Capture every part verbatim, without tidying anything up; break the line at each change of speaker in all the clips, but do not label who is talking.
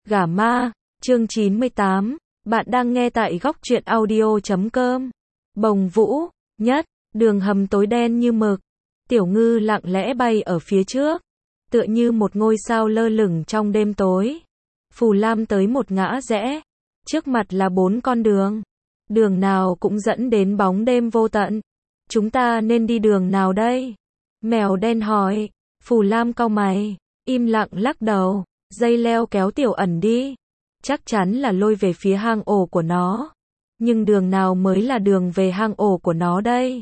Gả ma, chương chín mươi tám, bạn đang nghe tại góc truyện audio chấm com. Bồng Vũ, nhất, đường hầm tối đen như mực. Tiểu Ngư lặng lẽ bay ở phía trước, tựa như một ngôi sao lơ lửng trong đêm tối. Phù Lam tới một ngã rẽ, trước mặt là bốn con đường. Đường nào cũng dẫn đến bóng đêm vô tận. Chúng ta nên đi đường nào đây? Mèo đen hỏi. Phù Lam cau mày, im lặng lắc đầu. Dây leo kéo Tiểu Ẩn đi, chắc chắn là lôi về phía hang ổ của nó. Nhưng đường nào mới là đường về hang ổ của nó đây?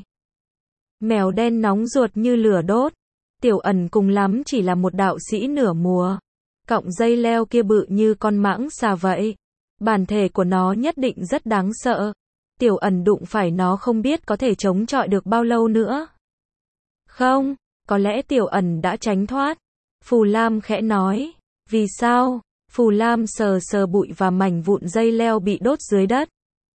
Mèo đen nóng ruột như lửa đốt. Tiểu Ẩn cùng lắm chỉ là một đạo sĩ nửa mùa. Cọng dây leo kia bự như con mãng xà vậy. Bản thể của nó nhất định rất đáng sợ. Tiểu Ẩn đụng phải nó không biết có thể chống chọi được bao lâu nữa. Không, có lẽ Tiểu Ẩn đã tránh thoát. Phù Lam khẽ nói. Vì sao? Phù Lam sờ sờ bụi và mảnh vụn dây leo bị đốt dưới đất.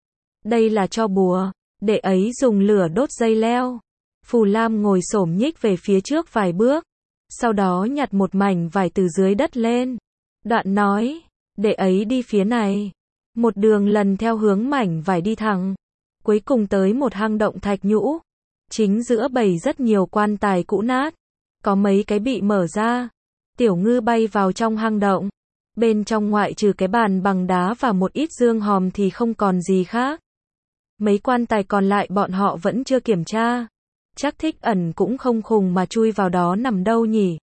Đây là tro bùa, đệ ấy dùng lửa đốt dây leo. Phù Lam ngồi xổm nhích về phía trước vài bước, sau đó nhặt một mảnh vải từ dưới đất lên. Đoạn nói, đệ ấy đi phía này. Một đường lần theo hướng mảnh vải đi thẳng, cuối cùng tới một hang động thạch nhũ. Chính giữa bày rất nhiều quan tài cũ nát, có mấy cái bị mở ra. Tiểu Ngư bay vào trong hang động. Bên trong ngoại trừ cái bàn bằng đá và một ít dương hòm thì không còn gì khác. Mấy quan tài còn lại bọn họ vẫn chưa kiểm tra. Chắc Thích Ẩn cũng không khùng mà chui vào đó nằm đâu nhỉ.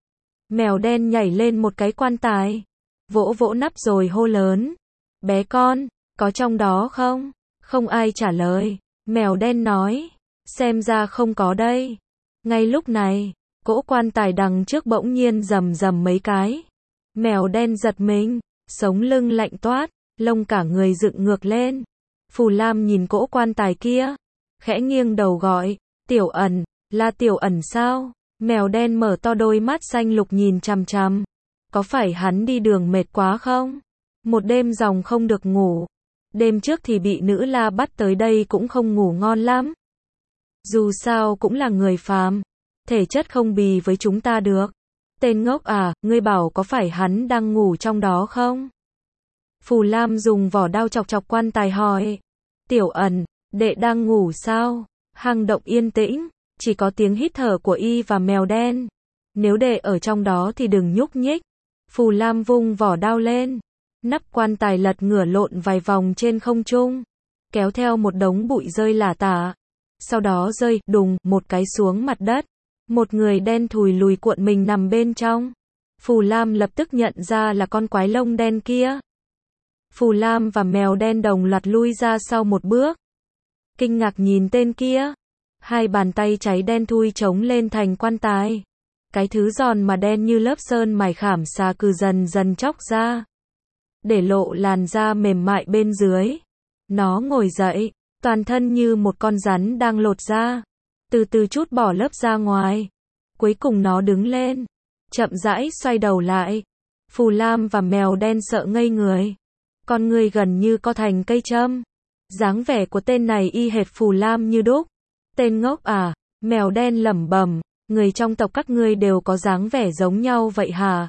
Mèo đen nhảy lên một cái quan tài, vỗ vỗ nắp rồi hô lớn. Bé con, có trong đó không? Không ai trả lời. Mèo đen nói, xem ra không có đây. Ngay lúc này, cỗ quan tài đằng trước bỗng nhiên rầm rầm mấy cái. Mèo đen giật mình, sống lưng lạnh toát, lông cả người dựng ngược lên. Phù Lam nhìn cỗ quan tài kia, khẽ nghiêng đầu gọi, Tiểu Ẩn, là Tiểu Ẩn sao? Mèo đen mở to đôi mắt xanh lục nhìn chằm chằm. Có phải hắn đi đường mệt quá không? Một đêm ròng không được ngủ. Đêm trước thì bị nữ la bắt tới đây cũng không ngủ ngon lắm. Dù sao cũng là người phàm, thể chất không bì với chúng ta được. Tên ngốc à, ngươi bảo có phải hắn đang ngủ trong đó không? Phù Lam dùng vỏ đao chọc chọc quan tài hỏi. Tiểu Ẩn, đệ đang ngủ sao? Hang động yên tĩnh, chỉ có tiếng hít thở của y và mèo đen. Nếu đệ ở trong đó thì đừng nhúc nhích. Phù Lam vung vỏ đao lên. Nắp quan tài lật ngửa lộn vài vòng trên không trung, kéo theo một đống bụi rơi lả tả. Sau đó rơi đùng một cái xuống mặt đất. Một người đen thùi lùi cuộn mình nằm bên trong. Phù Lam lập tức nhận ra là con quái lông đen kia. Phù Lam và mèo đen đồng loạt lui ra sau một bước. Kinh ngạc nhìn tên kia. Hai bàn tay cháy đen thui trống lên thành quan tài. Cái thứ giòn mà đen như lớp sơn mài khảm xà cừ dần dần chóc ra, để lộ làn da mềm mại bên dưới. Nó ngồi dậy, toàn thân như một con rắn đang lột da, từ từ trút bỏ lớp da ngoài. Cuối cùng nó đứng lên, chậm rãi xoay đầu lại. Phù Lam và mèo đen sợ ngây người. Con người gần như co thành cây châm. Dáng vẻ của tên này y hệt Phù Lam như đúc. Tên ngốc à, mèo đen lẩm bẩm, người trong tộc các ngươi đều có dáng vẻ giống nhau vậy hả?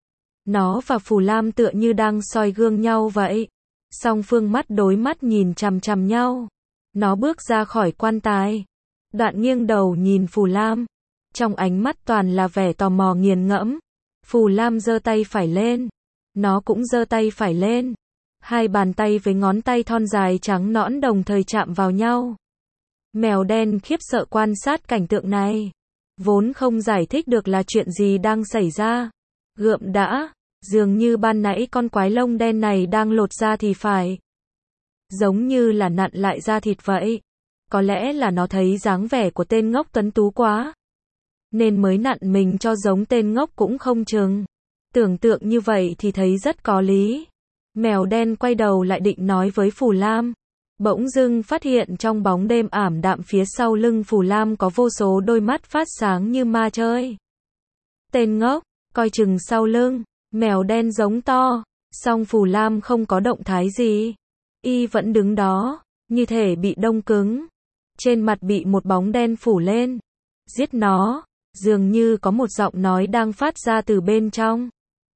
Nó và Phù Lam tựa như đang soi gương nhau vậy. Song phương mắt đối mắt nhìn chằm chằm nhau. Nó bước ra khỏi quan tài, đoạn nghiêng đầu nhìn Phù Lam. Trong ánh mắt toàn là vẻ tò mò nghiền ngẫm. Phù Lam giơ tay phải lên. Nó cũng giơ tay phải lên. Hai bàn tay với ngón tay thon dài trắng nõn đồng thời chạm vào nhau. Mèo đen khiếp sợ quan sát cảnh tượng này. Vốn không giải thích được là chuyện gì đang xảy ra. Gượm đã, dường như ban nãy con quái lông đen này đang lột da thì phải. Giống như là nặn lại da thịt vậy. Có lẽ là nó thấy dáng vẻ của tên ngốc tuấn tú quá, nên mới nặn mình cho giống tên ngốc cũng không chừng. Tưởng tượng như vậy thì thấy rất có lý. Mèo đen quay đầu lại định nói với Phù Lam. Bỗng dưng phát hiện trong bóng đêm ảm đạm phía sau lưng Phù Lam có vô số đôi mắt phát sáng như ma chơi. Tên ngốc, coi chừng sau lưng. Mèo đen giống to. Song Phù Lam không có động thái gì. Y vẫn đứng đó, như thể bị đông cứng. Trên mặt bị một bóng đen phủ lên. Giết nó. Dường như có một giọng nói đang phát ra từ bên trong.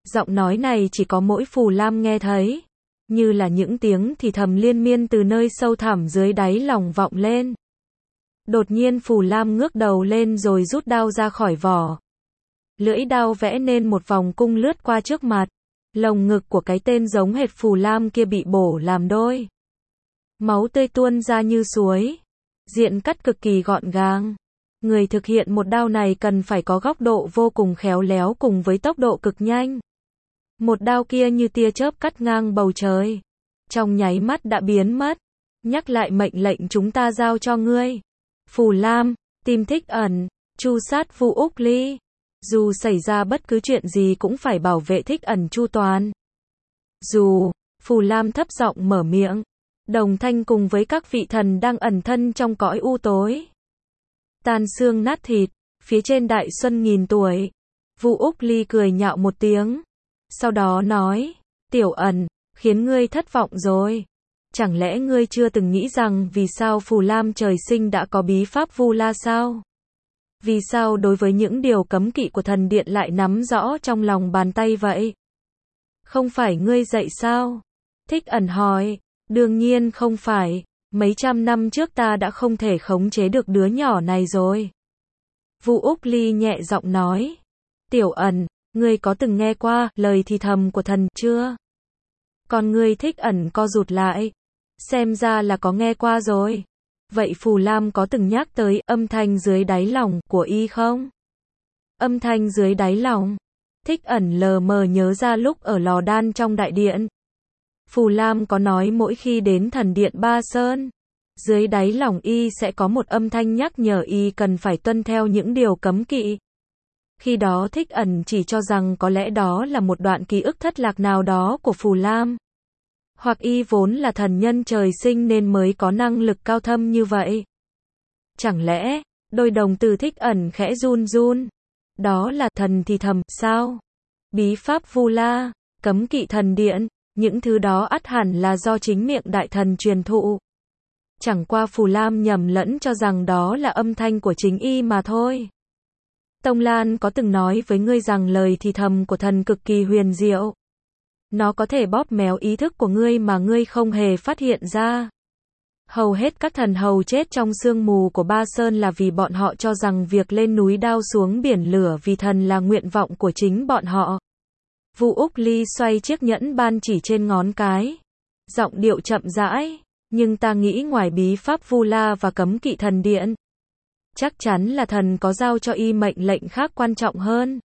Giọng nói này chỉ có mỗi Phù Lam nghe thấy, như là những tiếng thì thầm liên miên từ nơi sâu thẳm dưới đáy lòng vọng lên. Đột nhiên Phù Lam ngước đầu lên rồi rút đao ra khỏi vỏ. Lưỡi đao vẽ nên một vòng cung lướt qua trước mặt. Lồng ngực của cái tên giống hệt Phù Lam kia bị bổ làm đôi. Máu tươi tuôn ra như suối. Diện cắt cực kỳ gọn gàng. Người thực hiện một đao này cần phải có góc độ vô cùng khéo léo cùng với tốc độ cực nhanh. Một đao kia như tia chớp cắt ngang bầu trời. Trong nháy mắt đã biến mất. Nhắc lại mệnh lệnh chúng ta giao cho ngươi. Phù Lam, tìm Thích Ẩn, tru sát Vu Úc Ly. Dù xảy ra bất cứ chuyện gì cũng phải bảo vệ Thích Ẩn chu toàn. Dù, Phù Lam thấp giọng mở miệng. Đồng thanh cùng với các vị thần đang ẩn thân trong cõi u tối. Tan xương nát thịt, phía trên đại xuân nghìn tuổi. Vu Úc Ly cười nhạo một tiếng. Sau đó nói, Tiểu Ẩn, khiến ngươi thất vọng rồi. Chẳng lẽ ngươi chưa từng nghĩ rằng vì sao Phù Lam trời sinh đã có bí pháp Vu La sao? Vì sao đối với những điều cấm kỵ của thần điện lại nắm rõ trong lòng bàn tay vậy? Không phải ngươi dạy sao? Thích Ẩn hỏi, đương nhiên không phải, mấy trăm năm trước ta đã không thể khống chế được đứa nhỏ này rồi. Vu Úc Ly nhẹ giọng nói, Tiểu Ẩn, ngươi có từng nghe qua lời thì thầm của thần chưa? Còn ngươi Thích Ẩn co rụt lại, xem ra là có nghe qua rồi. Vậy Phù Lam có từng nhắc tới âm thanh dưới đáy lòng của y không? Âm thanh dưới đáy lòng. Thích Ẩn lờ mờ nhớ ra lúc ở lò đan trong đại điện. Phù Lam có nói mỗi khi đến thần điện Ba Sơn, dưới đáy lòng y sẽ có một âm thanh nhắc nhở y cần phải tuân theo những điều cấm kỵ. Khi đó Thích Ẩn chỉ cho rằng có lẽ đó là một đoạn ký ức thất lạc nào đó của Phù Lam. Hoặc y vốn là thần nhân trời sinh nên mới có năng lực cao thâm như vậy. Chẳng lẽ, đôi đồng tử Thích Ẩn khẽ run run. Đó là thần thì thầm, sao? Bí pháp Vu La, cấm kỵ thần điện, những thứ đó ắt hẳn là do chính miệng đại thần truyền thụ. Chẳng qua Phù Lam nhầm lẫn cho rằng đó là âm thanh của chính y mà thôi. Tông Lan có từng nói với ngươi rằng lời thì thầm của thần cực kỳ huyền diệu. Nó có thể bóp méo ý thức của ngươi mà ngươi không hề phát hiện ra. Hầu hết các thần hầu chết trong sương mù của Ba Sơn là vì bọn họ cho rằng việc lên núi đao xuống biển lửa vì thần là nguyện vọng của chính bọn họ. Vu Úc Ly xoay chiếc nhẫn ban chỉ trên ngón cái. Giọng điệu chậm rãi, nhưng ta nghĩ ngoài bí pháp Vu La và cấm kỵ thần điện, chắc chắn là thần có giao cho y mệnh lệnh khác quan trọng hơn.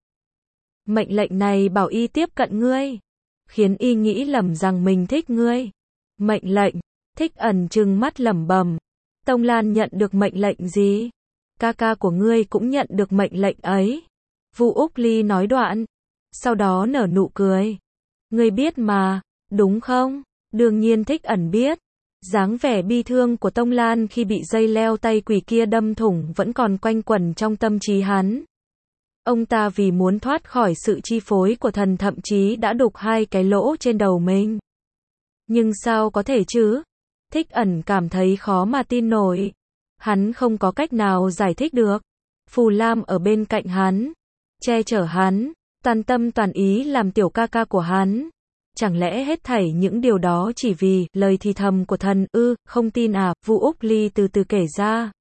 Mệnh lệnh này bảo y tiếp cận ngươi, khiến y nghĩ lầm rằng mình thích ngươi. Mệnh lệnh. Thích Ẩn trừng mắt lẩm bẩm. Tông Lan nhận được mệnh lệnh gì? Ca ca của ngươi cũng nhận được mệnh lệnh ấy. Vu Úc Ly nói đoạn. Sau đó nở nụ cười. Ngươi biết mà, đúng không? Đương nhiên Thích Ẩn biết. Dáng vẻ bi thương của Tông Lan khi bị dây leo tay quỷ kia đâm thủng vẫn còn quanh quẩn trong tâm trí hắn. Ông ta vì muốn thoát khỏi sự chi phối của thần thậm chí đã đục hai cái lỗ trên đầu mình. Nhưng sao có thể chứ? Thích Ẩn cảm thấy khó mà tin nổi. Hắn không có cách nào giải thích được. Phù Lam ở bên cạnh hắn, che chở hắn, toàn tâm toàn ý làm tiểu ca ca của hắn. Chẳng lẽ hết thảy những điều đó chỉ vì lời thì thầm của thần ư? Không tin à? Vu Úc Ly từ từ kể ra.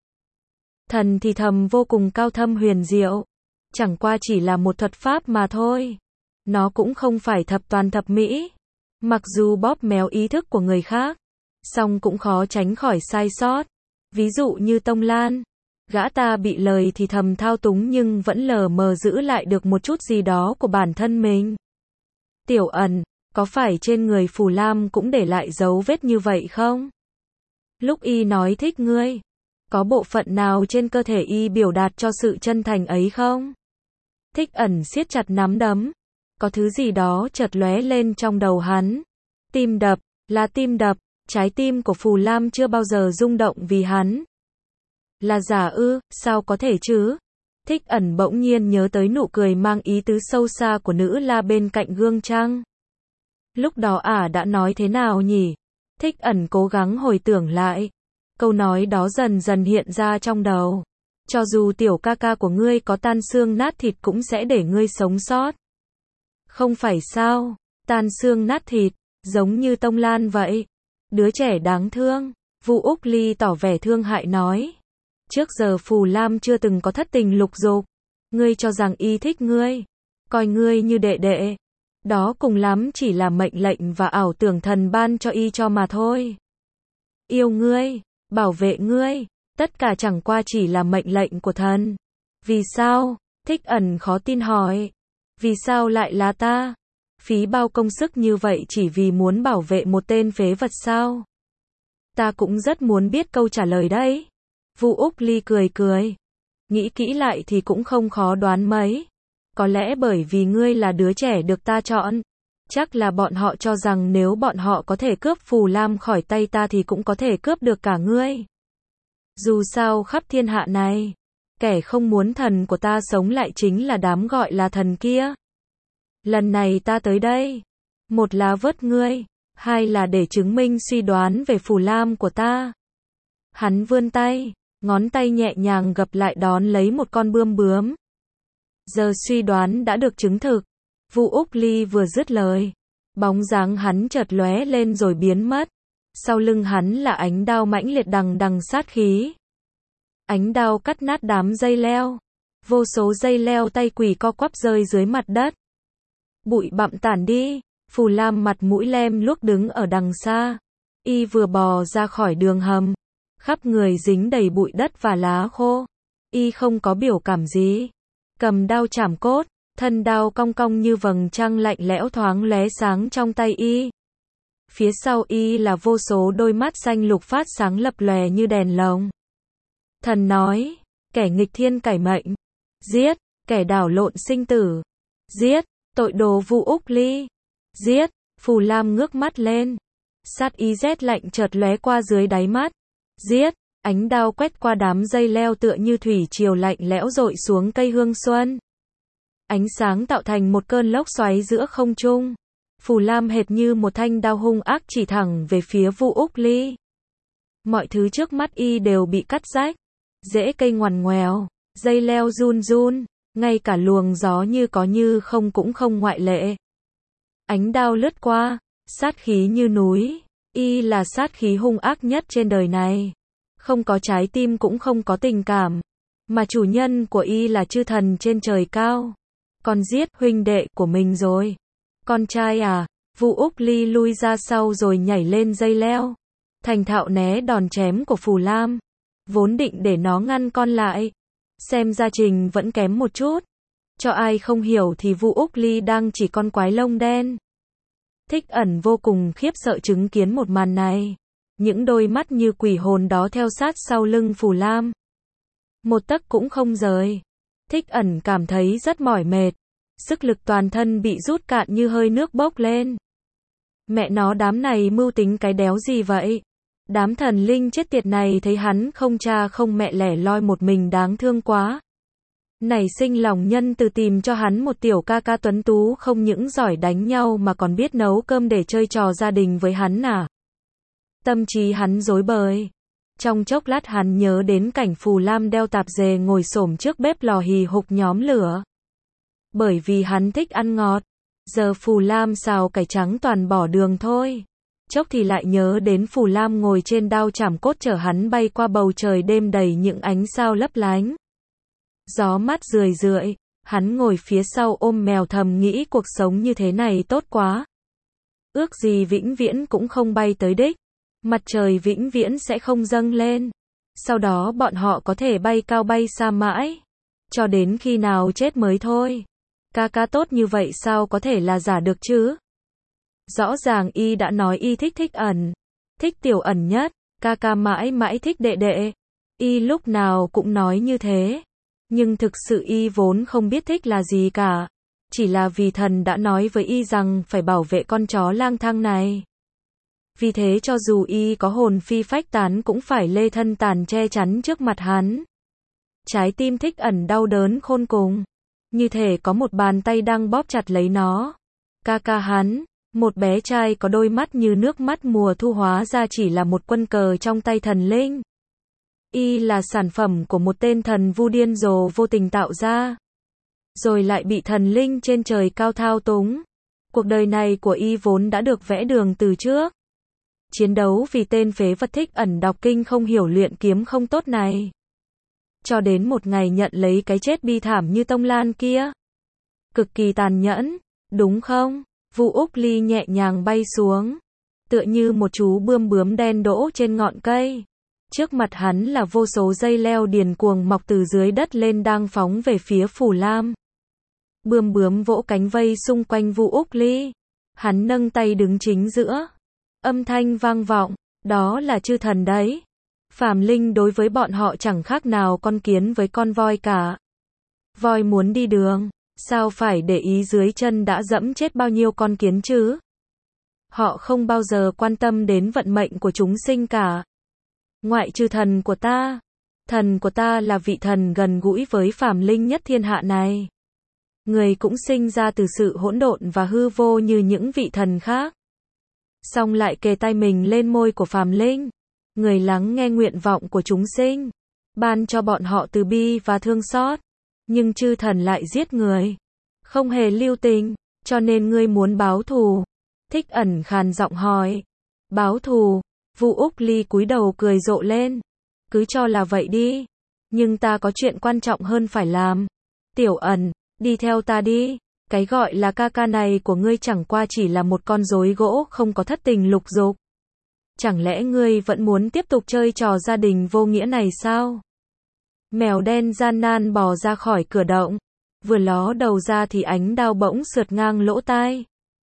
Thần thì thầm vô cùng cao thâm huyền diệu. Chẳng qua chỉ là một thuật pháp mà thôi. Nó cũng không phải thập toàn thập mỹ. Mặc dù bóp méo ý thức của người khác, song cũng khó tránh khỏi sai sót. Ví dụ như Tông Lan, gã ta bị lời thì thầm thao túng nhưng vẫn lờ mờ giữ lại được một chút gì đó của bản thân mình. Tiểu Ẩn, có phải trên người Phù Lam cũng để lại dấu vết như vậy không? Lúc y nói thích ngươi, có bộ phận nào trên cơ thể y biểu đạt cho sự chân thành ấy không? Thích Ẩn siết chặt nắm đấm. Có thứ gì đó chợt lóe lên trong đầu hắn. Tim đập, là tim đập, trái tim của Phù Lam chưa bao giờ rung động vì hắn. Là giả ư, sao có thể chứ? Thích Ẩn bỗng nhiên nhớ tới nụ cười mang ý tứ sâu xa của nữ la bên cạnh gương trăng. Lúc đó ả đã nói thế nào nhỉ? Thích Ẩn cố gắng hồi tưởng lại. Câu nói đó dần dần hiện ra trong đầu. Cho dù tiểu ca ca của ngươi có tan xương nát thịt cũng sẽ để ngươi sống sót. Không phải sao, tan xương nát thịt, giống như Tông Lan vậy. Đứa trẻ đáng thương. Vu Úc Ly tỏ vẻ thương hại nói. Trước giờ Phù Lam chưa từng có thất tình lục dục. Ngươi cho rằng y thích ngươi, coi ngươi như đệ đệ. Đó cùng lắm chỉ là mệnh lệnh và ảo tưởng thần ban cho y cho mà thôi. Yêu ngươi, bảo vệ ngươi, tất cả chẳng qua chỉ là mệnh lệnh của thần. Vì sao? Thích Ẩn khó tin hỏi. Vì sao lại là ta? Phí bao công sức như vậy chỉ vì muốn bảo vệ một tên phế vật sao? Ta cũng rất muốn biết câu trả lời đấy. Vu Úc Ly cười cười. Nghĩ kỹ lại thì cũng không khó đoán mấy. Có lẽ bởi vì ngươi là đứa trẻ được ta chọn. Chắc là bọn họ cho rằng nếu bọn họ có thể cướp Phù Lam khỏi tay ta thì cũng có thể cướp được cả ngươi. Dù sao khắp thiên hạ này, kẻ không muốn thần của ta sống lại chính là đám gọi là thần kia. Lần này ta tới đây, một là vớt ngươi, hai là để chứng minh suy đoán về Phù Lam của ta. Hắn vươn tay, ngón tay nhẹ nhàng gập lại đón lấy một con bươm bướm. Giờ suy đoán đã được chứng thực. Vu Úc Ly vừa dứt lời, bóng dáng hắn chợt lóe lên rồi biến mất. Sau lưng hắn là ánh đao mãnh liệt đằng đằng sát khí. Ánh đao cắt nát đám dây leo. Vô số dây leo tay quỷ co quắp rơi dưới mặt đất. Bụi bặm tản đi. Phù Lam mặt mũi lem luốc đứng ở đằng xa. Y vừa bò ra khỏi đường hầm, khắp người dính đầy bụi đất và lá khô. Y không có biểu cảm gì. Cầm đao chảm cốt, thân đao cong cong như vầng trăng lạnh lẽo thoáng lóe sáng trong tay y. Phía sau y là vô số đôi mắt xanh lục phát sáng lập lòe như đèn lồng. Thần nói, kẻ nghịch thiên cải mệnh, giết, kẻ đảo lộn sinh tử, giết, tội đồ Vu Úc Ly, giết. Phù Lam ngước mắt lên, sát ý rét lạnh chợt lóe qua dưới đáy mắt, giết. Ánh đao quét qua đám dây leo tựa như thủy triều lạnh lẽo dội xuống cây hương xuân. Ánh sáng tạo thành một cơn lốc xoáy giữa không trung. Phù Lam hệt như một thanh đao hung ác chỉ thẳng về phía Vu Úc Ly. Mọi thứ trước mắt y đều bị cắt rách. Rễ cây ngoằn ngoèo, dây leo run run, ngay cả luồng gió như có như không cũng không ngoại lệ. Ánh đao lướt qua, sát khí như núi. Y là sát khí hung ác nhất trên đời này. Không có trái tim cũng không có tình cảm. Mà chủ nhân của y là chư thần trên trời cao. Con giết huynh đệ của mình rồi. Con trai à? Vu Úc Ly lui ra sau rồi nhảy lên dây leo. Thành thạo né đòn chém của Phù Lam. Vốn định để nó ngăn con lại. Xem ra trình vẫn kém một chút. Cho ai không hiểu thì Vu Úc Ly đang chỉ con quái lông đen. Thích Ẩn vô cùng khiếp sợ chứng kiến một màn này. Những đôi mắt như quỷ hồn đó theo sát sau lưng Phù Lam. Một tấc cũng không rời. Thích Ẩn cảm thấy rất mỏi mệt. Sức lực toàn thân bị rút cạn như hơi nước bốc lên. Mẹ nó đám này mưu tính cái đéo gì vậy? Đám thần linh chết tiệt này thấy hắn không cha không mẹ lẻ loi một mình đáng thương quá. Nảy sinh lòng nhân từ tìm cho hắn một tiểu ca ca tuấn tú không những giỏi đánh nhau mà còn biết nấu cơm để chơi trò gia đình với hắn à. Tâm trí hắn rối bời. Trong chốc lát hắn nhớ đến cảnh Phù Lam đeo tạp dề ngồi xổm trước bếp lò hì hục nhóm lửa. Bởi vì hắn thích ăn ngọt. Giờ Phù Lam xào cải trắng toàn bỏ đường thôi. Chốc thì lại nhớ đến Phù Lam ngồi trên đao chảm cốt chở hắn bay qua bầu trời đêm đầy những ánh sao lấp lánh. Gió mát rười rượi, hắn ngồi phía sau ôm mèo thầm nghĩ cuộc sống như thế này tốt quá. Ước gì vĩnh viễn cũng không bay tới đích. Mặt trời vĩnh viễn sẽ không dâng lên. Sau đó bọn họ có thể bay cao bay xa mãi. Cho đến khi nào chết mới thôi. Ca ca tốt như vậy sao có thể là giả được chứ? Rõ ràng y đã nói y thích Thích Ẩn. Thích Tiểu Ẩn nhất. Ca ca mãi mãi thích đệ đệ. Y lúc nào cũng nói như thế. Nhưng thực sự y vốn không biết thích là gì cả. Chỉ là vì thần đã nói với y rằng phải bảo vệ con chó lang thang này. Vì thế cho dù y có hồn phi phách tán cũng phải lê thân tàn che chắn trước mặt hắn. Trái tim Thích Ẩn đau đớn khôn cùng. Như thể có một bàn tay đang bóp chặt lấy nó. Ca ca hắn, một bé trai có đôi mắt như nước mắt mùa thu hóa ra chỉ là một quân cờ trong tay thần linh. Y là sản phẩm của một tên thần vu điên rồ vô tình tạo ra. Rồi lại bị thần linh trên trời cao thao túng. Cuộc đời này của y vốn đã được vẽ đường từ trước. Chiến đấu vì tên phế vật Thích Ẩn đọc kinh không hiểu luyện kiếm không tốt này. Cho đến một ngày nhận lấy cái chết bi thảm như Tông Lan kia. Cực kỳ tàn nhẫn, đúng không? Vu Úc Ly nhẹ nhàng bay xuống, tựa như một chú bươm bướm đen đỗ trên ngọn cây. Trước mặt hắn là vô số dây leo điền cuồng mọc từ dưới đất lên đang phóng về phía Phù Lam. Bươm bướm vỗ cánh vây xung quanh Vu Úc Ly. Hắn nâng tay đứng chính giữa. Âm thanh vang vọng, đó là chư thần đấy. Phàm linh đối với bọn họ chẳng khác nào con kiến với con voi cả. Voi muốn đi đường, sao phải để ý dưới chân đã dẫm chết bao nhiêu con kiến chứ? Họ không bao giờ quan tâm đến vận mệnh của chúng sinh cả. Ngoại trừ thần của ta, thần của ta là vị thần gần gũi với phàm linh nhất thiên hạ này. Người cũng sinh ra từ sự hỗn độn và hư vô như những vị thần khác. Xong lại kề tay mình lên môi của phàm linh. Người lắng nghe nguyện vọng của chúng sinh, ban cho bọn họ từ bi và thương xót. Nhưng chư thần lại giết người, không hề lưu tình, cho nên ngươi muốn báo thù. Thích Ẩn khàn giọng hỏi. Báo thù? Vu Úc Ly cúi đầu cười rộ lên. Cứ cho là vậy đi. Nhưng ta có chuyện quan trọng hơn phải làm. Tiểu Ẩn, đi theo ta đi. Cái gọi là ca ca này của ngươi chẳng qua chỉ là một con rối gỗ không có thất tình lục dục. Chẳng lẽ ngươi vẫn muốn tiếp tục chơi trò gia đình vô nghĩa này sao? Mèo đen gian nan bò ra khỏi cửa động. Vừa ló đầu ra thì ánh đao bỗng sượt ngang lỗ tai.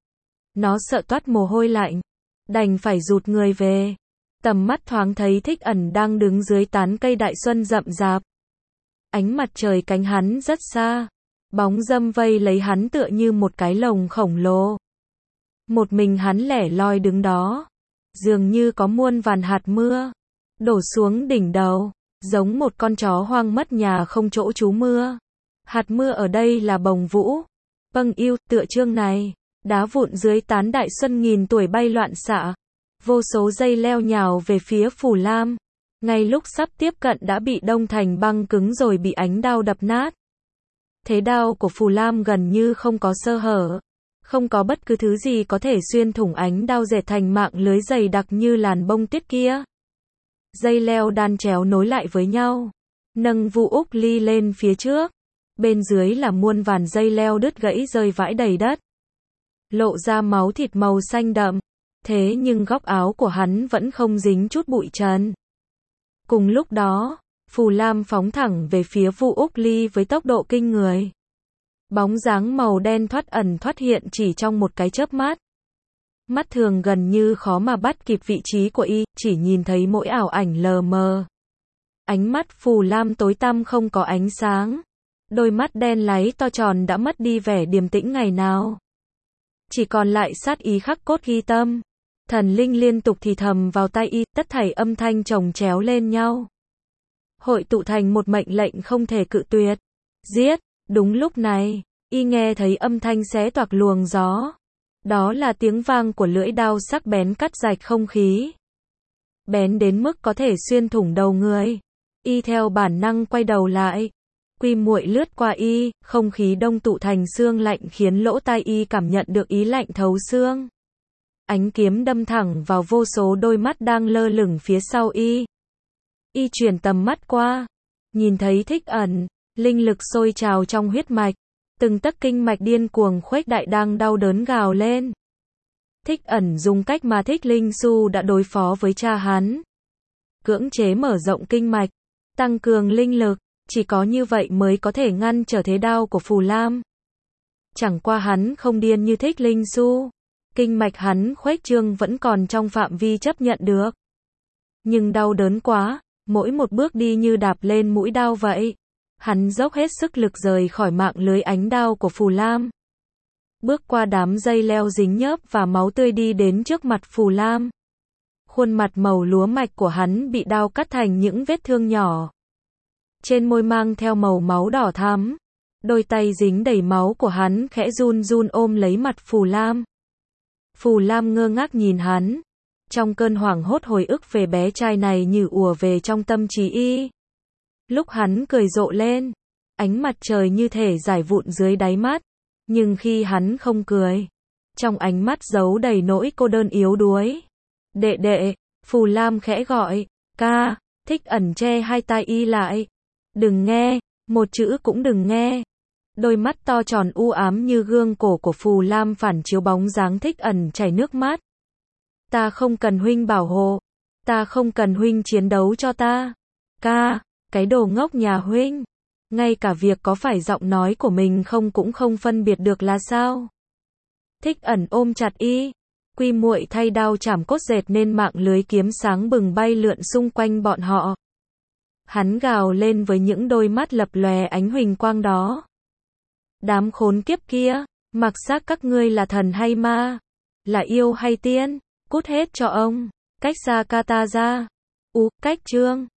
Nó sợ toát mồ hôi lạnh, đành phải rụt người về. Tầm mắt thoáng thấy Thích Ẩn đang đứng dưới tán cây đại xuân rậm rạp. Ánh mặt trời cánh hắn rất xa. Bóng râm vây lấy hắn tựa như một cái lồng khổng lồ. Một mình hắn lẻ loi đứng đó. Dường như có muôn vàn hạt mưa đổ xuống đỉnh đầu, giống một con chó hoang mất nhà không chỗ trú mưa. Hạt mưa ở đây là bồng vũ, bâng yêu, tựa chương này. Đá vụn dưới tán đại xuân nghìn tuổi bay loạn xạ. Vô số dây leo nhào về phía Phù Lam. Ngay lúc sắp tiếp cận đã bị đông thành băng cứng rồi bị ánh đao đập nát. Thế đao của Phù Lam gần như không có sơ hở. Không có bất cứ thứ gì có thể xuyên thủng ánh đao dệt thành mạng lưới dày đặc như làn bông tuyết kia. Dây leo đan chéo nối lại với nhau. Nâng Vu Úc Ly lên phía trước. Bên dưới là muôn vàn dây leo đứt gãy rơi vãi đầy đất. Lộ ra máu thịt màu xanh đậm. Thế nhưng góc áo của hắn vẫn không dính chút bụi trần. Cùng lúc đó, Phù Lam phóng thẳng về phía Vu Úc Ly với tốc độ kinh người. Bóng dáng màu đen thoát ẩn thoát hiện chỉ trong một cái chớp mắt. Mắt thường gần như khó mà bắt kịp vị trí của y, chỉ nhìn thấy mỗi ảo ảnh lờ mờ. Ánh mắt Phù Lam tối tăm không có ánh sáng. Đôi mắt đen láy to tròn đã mất đi vẻ điềm tĩnh ngày nào. Chỉ còn lại sát ý khắc cốt ghi tâm. Thần linh liên tục thì thầm vào tai y, tất thảy âm thanh chồng chéo lên nhau. Hội tụ thành một mệnh lệnh không thể cự tuyệt. Giết! Đúng lúc này, y nghe thấy âm thanh xé toạc luồng gió. Đó là tiếng vang của lưỡi đao sắc bén cắt rạch không khí. Bén đến mức có thể xuyên thủng đầu người. Y theo bản năng quay đầu lại. Quy muội lướt qua y, không khí đông tụ thành xương lạnh khiến lỗ tai y cảm nhận được ý lạnh thấu xương. Ánh kiếm đâm thẳng vào vô số đôi mắt đang lơ lửng phía sau y. Y chuyển tầm mắt qua, nhìn thấy Thích Ẩn, linh lực sôi trào trong huyết mạch, từng tấc kinh mạch điên cuồng khuếch đại đang đau đớn gào lên. Thích Ẩn dùng cách mà Thích Linh Xu đã đối phó với cha hắn. Cưỡng chế mở rộng kinh mạch, tăng cường linh lực, chỉ có như vậy mới có thể ngăn trở thế đao của Phù Lam. Chẳng qua hắn không điên như Thích Linh Xu. Kinh mạch hắn khuếch trương vẫn còn trong phạm vi chấp nhận được. Nhưng đau đớn quá, mỗi một bước đi như đạp lên mũi đao vậy. Hắn dốc hết sức lực rời khỏi mạng lưới ánh đao của Phù Lam. Bước qua đám dây leo dính nhớp và máu tươi đi đến trước mặt Phù Lam. Khuôn mặt màu lúa mạch của hắn bị đao cắt thành những vết thương nhỏ. Trên môi mang theo màu máu đỏ thắm. Đôi tay dính đầy máu của hắn khẽ run run ôm lấy mặt Phù Lam. Phù Lam ngơ ngác nhìn hắn. Trong cơn hoảng hốt hồi ức về bé trai này như ùa về trong tâm trí y. Lúc hắn cười rộ lên, ánh mặt trời như thể rải vụn dưới đáy mắt. Nhưng khi hắn không cười, trong ánh mắt giấu đầy nỗi cô đơn yếu đuối. Đệ đệ, Phù Lam khẽ gọi, ca, Thích Ẩn che hai tai y lại. Đừng nghe, một chữ cũng đừng nghe. Đôi mắt to tròn u ám như gương cổ của Phù Lam phản chiếu bóng dáng Thích Ẩn chảy nước mắt. Ta không cần huynh bảo hộ. Ta không cần huynh chiến đấu cho ta. Ca, cái đồ ngốc nhà huynh. Ngay cả việc có phải giọng nói của mình không cũng không phân biệt được là sao? Thích Ẩn ôm chặt y. Quy muội thay đao chảm cốt dệt nên mạng lưới kiếm sáng bừng bay lượn xung quanh bọn họ. Hắn gào lên với những đôi mắt lập lòe ánh huỳnh quang đó. Đám khốn kiếp kia, mặc xác các ngươi là thần hay ma? Là yêu hay tiên? Cút hết cho ông. Cách xa ca ta ra. Ú, cách trương.